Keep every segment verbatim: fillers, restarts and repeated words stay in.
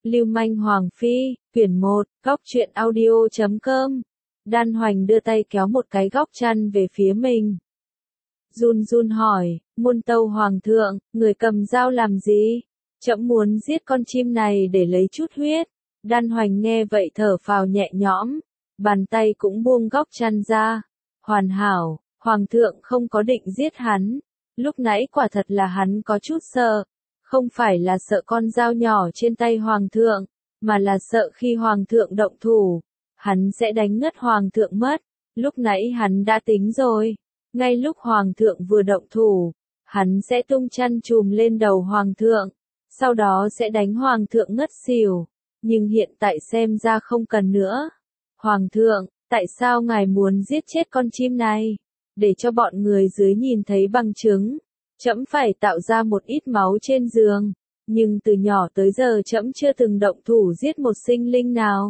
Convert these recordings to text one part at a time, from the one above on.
Lưu manh Hoàng Phi, quyển một, góc truyện audio chấm com. Đan Hoành đưa tay kéo một cái góc chăn về phía mình. Run run hỏi, muôn tâu Hoàng thượng, người cầm dao làm gì? Trẫm muốn giết con chim này để lấy chút huyết. Đan Hoành nghe vậy thở phào nhẹ nhõm, bàn tay cũng buông góc chăn ra. Hoàn hảo, Hoàng thượng không có định giết hắn. Lúc nãy quả thật là hắn có chút sợ. Không phải là sợ con dao nhỏ trên tay Hoàng thượng, mà là sợ khi Hoàng thượng động thủ, hắn sẽ đánh ngất Hoàng thượng mất. Lúc nãy hắn đã tính rồi, ngay lúc Hoàng thượng vừa động thủ, hắn sẽ tung chăn chùm lên đầu Hoàng thượng, sau đó sẽ đánh Hoàng thượng ngất xỉu. Nhưng hiện tại xem ra không cần nữa. Hoàng thượng, tại sao ngài muốn giết chết con chim này? Để cho bọn người dưới nhìn thấy bằng chứng. Trẫm phải tạo ra một ít máu trên giường, nhưng từ nhỏ tới giờ trẫm chưa từng động thủ giết một sinh linh nào.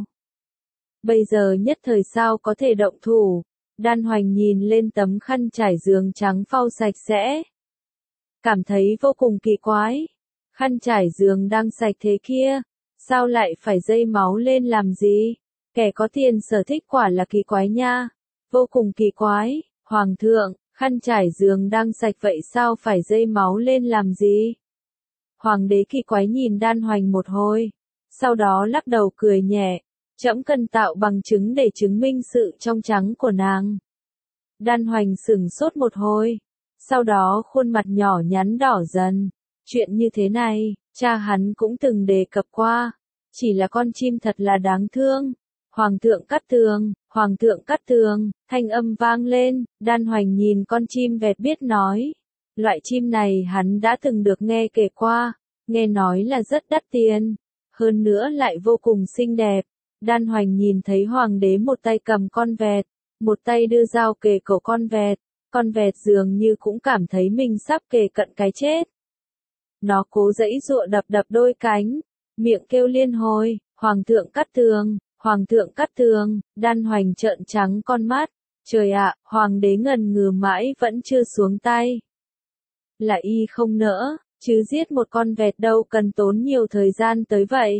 Bây giờ nhất thời sao có thể động thủ? Đan Hoành nhìn lên tấm khăn trải giường trắng phau sạch sẽ, cảm thấy vô cùng kỳ quái. Khăn trải giường đang sạch thế kia, sao lại phải dây máu lên làm gì? Kẻ có tiền sở thích quả là kỳ quái nha, vô cùng kỳ quái. Hoàng thượng, khăn trải giường đang sạch vậy sao phải dây máu lên làm gì? Hoàng đế kỳ quái nhìn Đan Hoành một hồi, sau đó lắc đầu cười nhẹ, trẫm cần tạo bằng chứng để chứng minh sự trong trắng của nàng. Đan Hoành sửng sốt một hồi, sau đó khuôn mặt nhỏ nhắn đỏ dần. Chuyện như thế này, cha hắn cũng từng đề cập qua, chỉ là con chim thật là đáng thương. Hoàng thượng cắt tường, Hoàng thượng cắt tường, thanh âm vang lên. Đan Hoành nhìn con chim vẹt biết nói. Loại chim này hắn đã từng được nghe kể qua, nghe nói là rất đắt tiền, hơn nữa lại vô cùng xinh đẹp. Đan Hoành nhìn thấy Hoàng đế một tay cầm con vẹt, một tay đưa dao kề cổ con vẹt, con vẹt dường như cũng cảm thấy mình sắp kề cận cái chết. Nó cố giãy giụa đập đập đôi cánh, miệng kêu liên hồi, Hoàng thượng cắt tường. Hoàng thượng cắt tường. Đan Hoành trợn trắng con mắt. Trời ạ, Hoàng đế ngần ngừ mãi vẫn chưa xuống tay. Là y không nỡ, chứ giết một con vẹt đâu cần tốn nhiều thời gian tới vậy.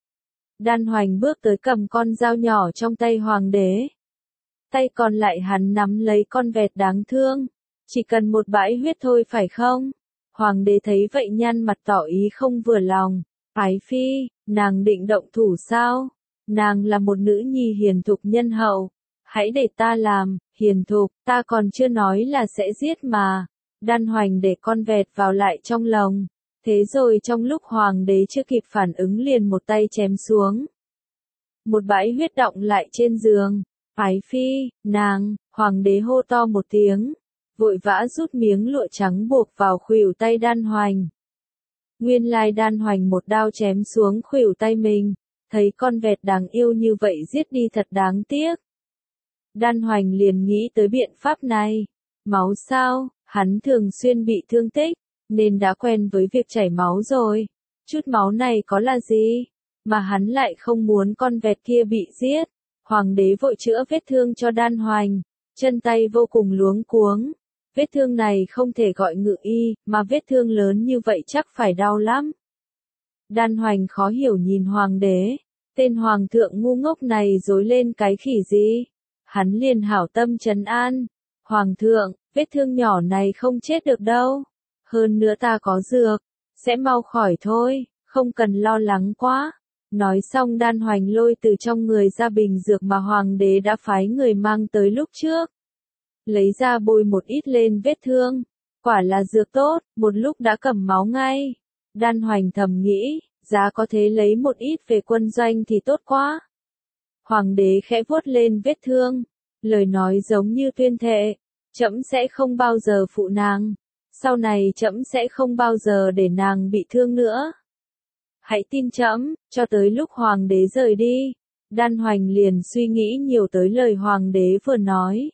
Đan Hoành bước tới cầm con dao nhỏ trong tay Hoàng đế. Tay còn lại hắn nắm lấy con vẹt đáng thương. Chỉ cần một bãi huyết thôi phải không? Hoàng đế thấy vậy nhăn mặt tỏ ý không vừa lòng. Ái phi, nàng định động thủ sao? Nàng là một nữ nhi hiền thục nhân hậu, hãy để ta làm. Hiền thục, ta còn chưa nói là sẽ giết mà. Đan Hoành để con vẹt vào lại trong lồng, thế rồi trong lúc Hoàng đế chưa kịp phản ứng liền một tay chém xuống. Một bãi huyết đọng lại trên giường. Ái phi, nàng, Hoàng đế hô to một tiếng, vội vã rút miếng lụa trắng buộc vào khuỷu tay Đan Hoành. Nguyên lai Đan Hoành một đao chém xuống khuỷu tay mình. Thấy con vẹt đáng yêu như vậy giết đi thật đáng tiếc. Đan Hoành liền nghĩ tới biện pháp này. Máu sao, hắn thường xuyên bị thương tích, nên đã quen với việc chảy máu rồi. Chút máu này có là gì, mà hắn lại không muốn con vẹt kia bị giết. Hoàng đế vội chữa vết thương cho Đan Hoành, chân tay vô cùng luống cuống. Vết thương này không thể gọi ngự y, mà vết thương lớn như vậy chắc phải đau lắm. Đan Hoành khó hiểu nhìn Hoàng đế, tên Hoàng thượng ngu ngốc này dối lên cái khỉ gì? Hắn liền hảo tâm trấn an. Hoàng thượng, vết thương nhỏ này không chết được đâu. Hơn nữa ta có dược, sẽ mau khỏi thôi, không cần lo lắng quá. Nói xong Đan Hoành lôi từ trong người ra bình dược mà Hoàng đế đã phái người mang tới lúc trước. Lấy ra bôi một ít lên vết thương. Quả là dược tốt, một lúc đã cầm máu ngay. Đan Hoành thầm nghĩ, giá có thể lấy một ít về quân doanh thì tốt quá. Hoàng đế khẽ vuốt lên vết thương, lời nói giống như tuyên thệ, trẫm sẽ không bao giờ phụ nàng, sau này trẫm sẽ không bao giờ để nàng bị thương nữa. Hãy tin trẫm. Cho tới lúc Hoàng đế rời đi, Đan Hoành liền suy nghĩ nhiều tới lời Hoàng đế vừa nói.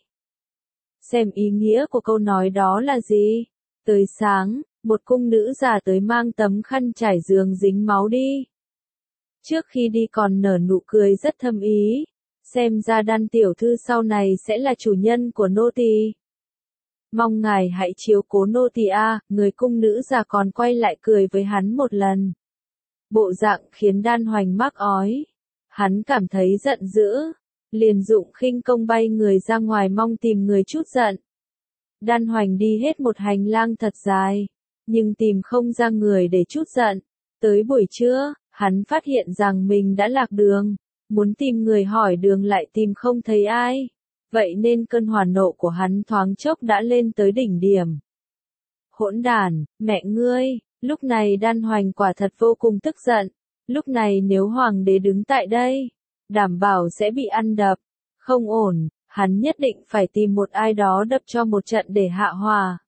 Xem ý nghĩa của câu nói đó là gì? Tới sáng, một cung nữ già tới mang tấm khăn trải giường dính máu đi. Trước khi đi còn nở nụ cười rất thâm ý, xem ra Đan tiểu thư sau này sẽ là chủ nhân của nô tỳ. Mong ngài hãy chiếu cố nô tỳ a. Người cung nữ già còn quay lại cười với hắn một lần. bộ dạng khiến Đan Hoành mắc ói. Hắn cảm thấy giận dữ, liền dụng khinh công bay người ra ngoài mong tìm người chút giận. Đan Hoành đi hết một hành lang thật dài, nhưng tìm không ra người để chút giận. Tới buổi trưa, hắn phát hiện rằng mình đã lạc đường, muốn tìm người hỏi đường lại tìm không thấy ai. Vậy nên cơn hỏa nộ của hắn thoáng chốc đã lên tới đỉnh điểm. Hỗn đản, mẹ ngươi, lúc này Đan Hoành quả thật vô cùng tức giận. Lúc này nếu hoàng đế đứng tại đây, đảm bảo sẽ bị ăn đập. Không ổn, hắn nhất định phải tìm một ai đó đập cho một trận để hạ hỏa.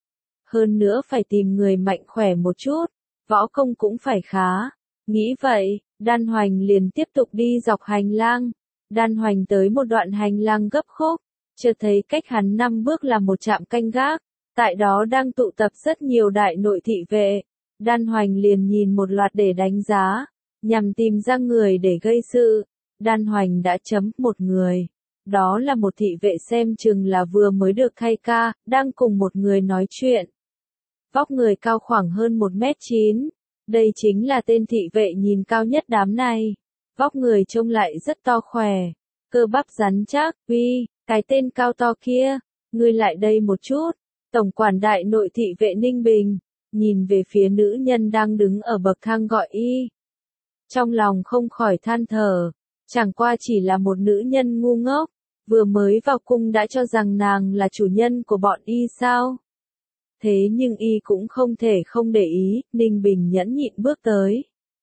Hơn nữa phải tìm người mạnh khỏe một chút, võ công cũng phải khá. Nghĩ vậy, Đan Hoành liền tiếp tục đi dọc hành lang. Đan Hoành tới một đoạn hành lang gấp khúc, chợt thấy cách hắn năm bước là một trạm canh gác, tại đó đang tụ tập rất nhiều đại nội thị vệ. Đan Hoành liền nhìn một loạt để đánh giá, nhằm tìm ra người để gây sự. Đan Hoành đã chấm một người. Đó là một thị vệ xem chừng là vừa mới được thay ca, đang cùng một người nói chuyện. Vóc người cao khoảng hơn một mét chín. Đây chính là tên thị vệ nhìn cao nhất đám này. Vóc người trông lại rất to khỏe, cơ bắp rắn chắc. Uy, cái tên cao to kia, ngươi lại đây một chút. Tổng quản đại nội thị vệ Ninh Bình, nhìn về phía nữ nhân đang đứng ở bậc thang gọi y. Trong lòng không khỏi than thở, chẳng qua chỉ là một nữ nhân ngu ngốc, vừa mới vào cung đã cho rằng nàng là chủ nhân của bọn y sao? Thế nhưng y cũng không thể không để ý. Ninh Bình nhẫn nhịn bước tới,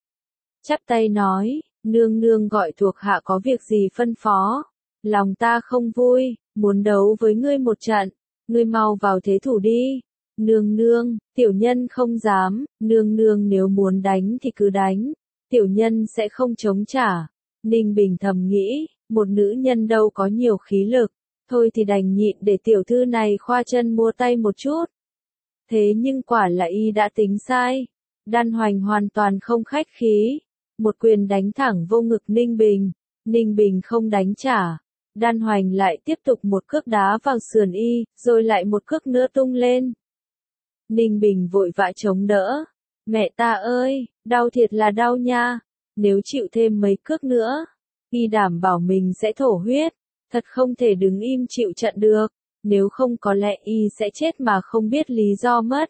chắp tay nói, nương nương gọi thuộc hạ có việc gì phân phó. Lòng ta không vui, muốn đấu với ngươi một trận, ngươi mau vào thế thủ đi. Nương nương, tiểu nhân không dám. Nương nương nếu muốn đánh thì cứ đánh, tiểu nhân sẽ không chống trả. Ninh Bình thầm nghĩ, một nữ nhân đâu có nhiều khí lực, thôi thì đành nhịn để tiểu thư này khoa chân múa tay một chút. Thế nhưng quả là y đã tính sai. Đan Hoành hoàn toàn không khách khí, một quyền đánh thẳng vô ngực Ninh Bình. Ninh Bình không đánh trả, Đan Hoành lại tiếp tục một cước đá vào sườn y, rồi lại một cước nữa tung lên. Ninh Bình vội vã chống đỡ. Mẹ ta ơi, đau thiệt là đau nha. Nếu chịu thêm mấy cước nữa, y đảm bảo mình sẽ thổ huyết. Thật không thể đứng im chịu trận được, nếu không có lẽ y sẽ chết mà không biết lý do mất.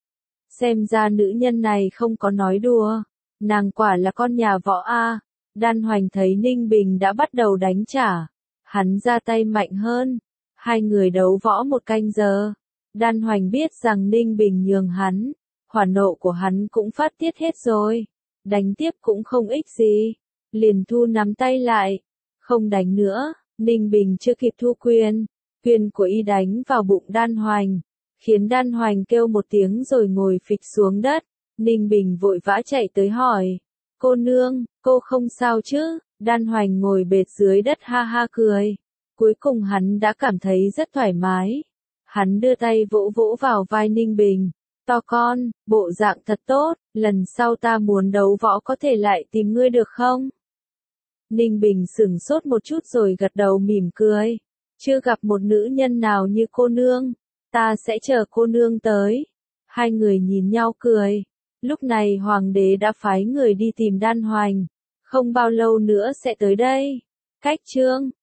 Xem ra nữ nhân này không có nói đùa, nàng quả là con nhà võ a. Đan Hoành thấy Ninh Bình đã bắt đầu đánh trả, hắn ra tay mạnh hơn. Hai người đấu võ một canh giờ. Đan Hoành biết rằng Ninh Bình nhường hắn, hỏa nộ của hắn cũng phát tiết hết rồi, đánh tiếp cũng không ích gì, liền thu nắm tay lại, không đánh nữa. Ninh Bình chưa kịp thu quyền, quyền của y đánh vào bụng Đan Hoành, khiến Đan Hoành kêu một tiếng rồi ngồi phịch xuống đất. Ninh Bình vội vã chạy tới hỏi, cô nương, cô không sao chứ? Đan Hoành ngồi bệt dưới đất ha ha cười, cuối cùng hắn đã cảm thấy rất thoải mái. Hắn đưa tay vỗ vỗ vào vai Ninh Bình, to con, bộ dạng thật tốt, lần sau ta muốn đấu võ có thể lại tìm ngươi được không? Ninh Bình sửng sốt một chút rồi gật đầu mỉm cười, chưa gặp một nữ nhân nào như cô nương, ta sẽ chờ cô nương tới. Hai người nhìn nhau cười. Lúc này hoàng đế đã phái người đi tìm Đan Hoành, không bao lâu nữa sẽ tới đây. Cách chương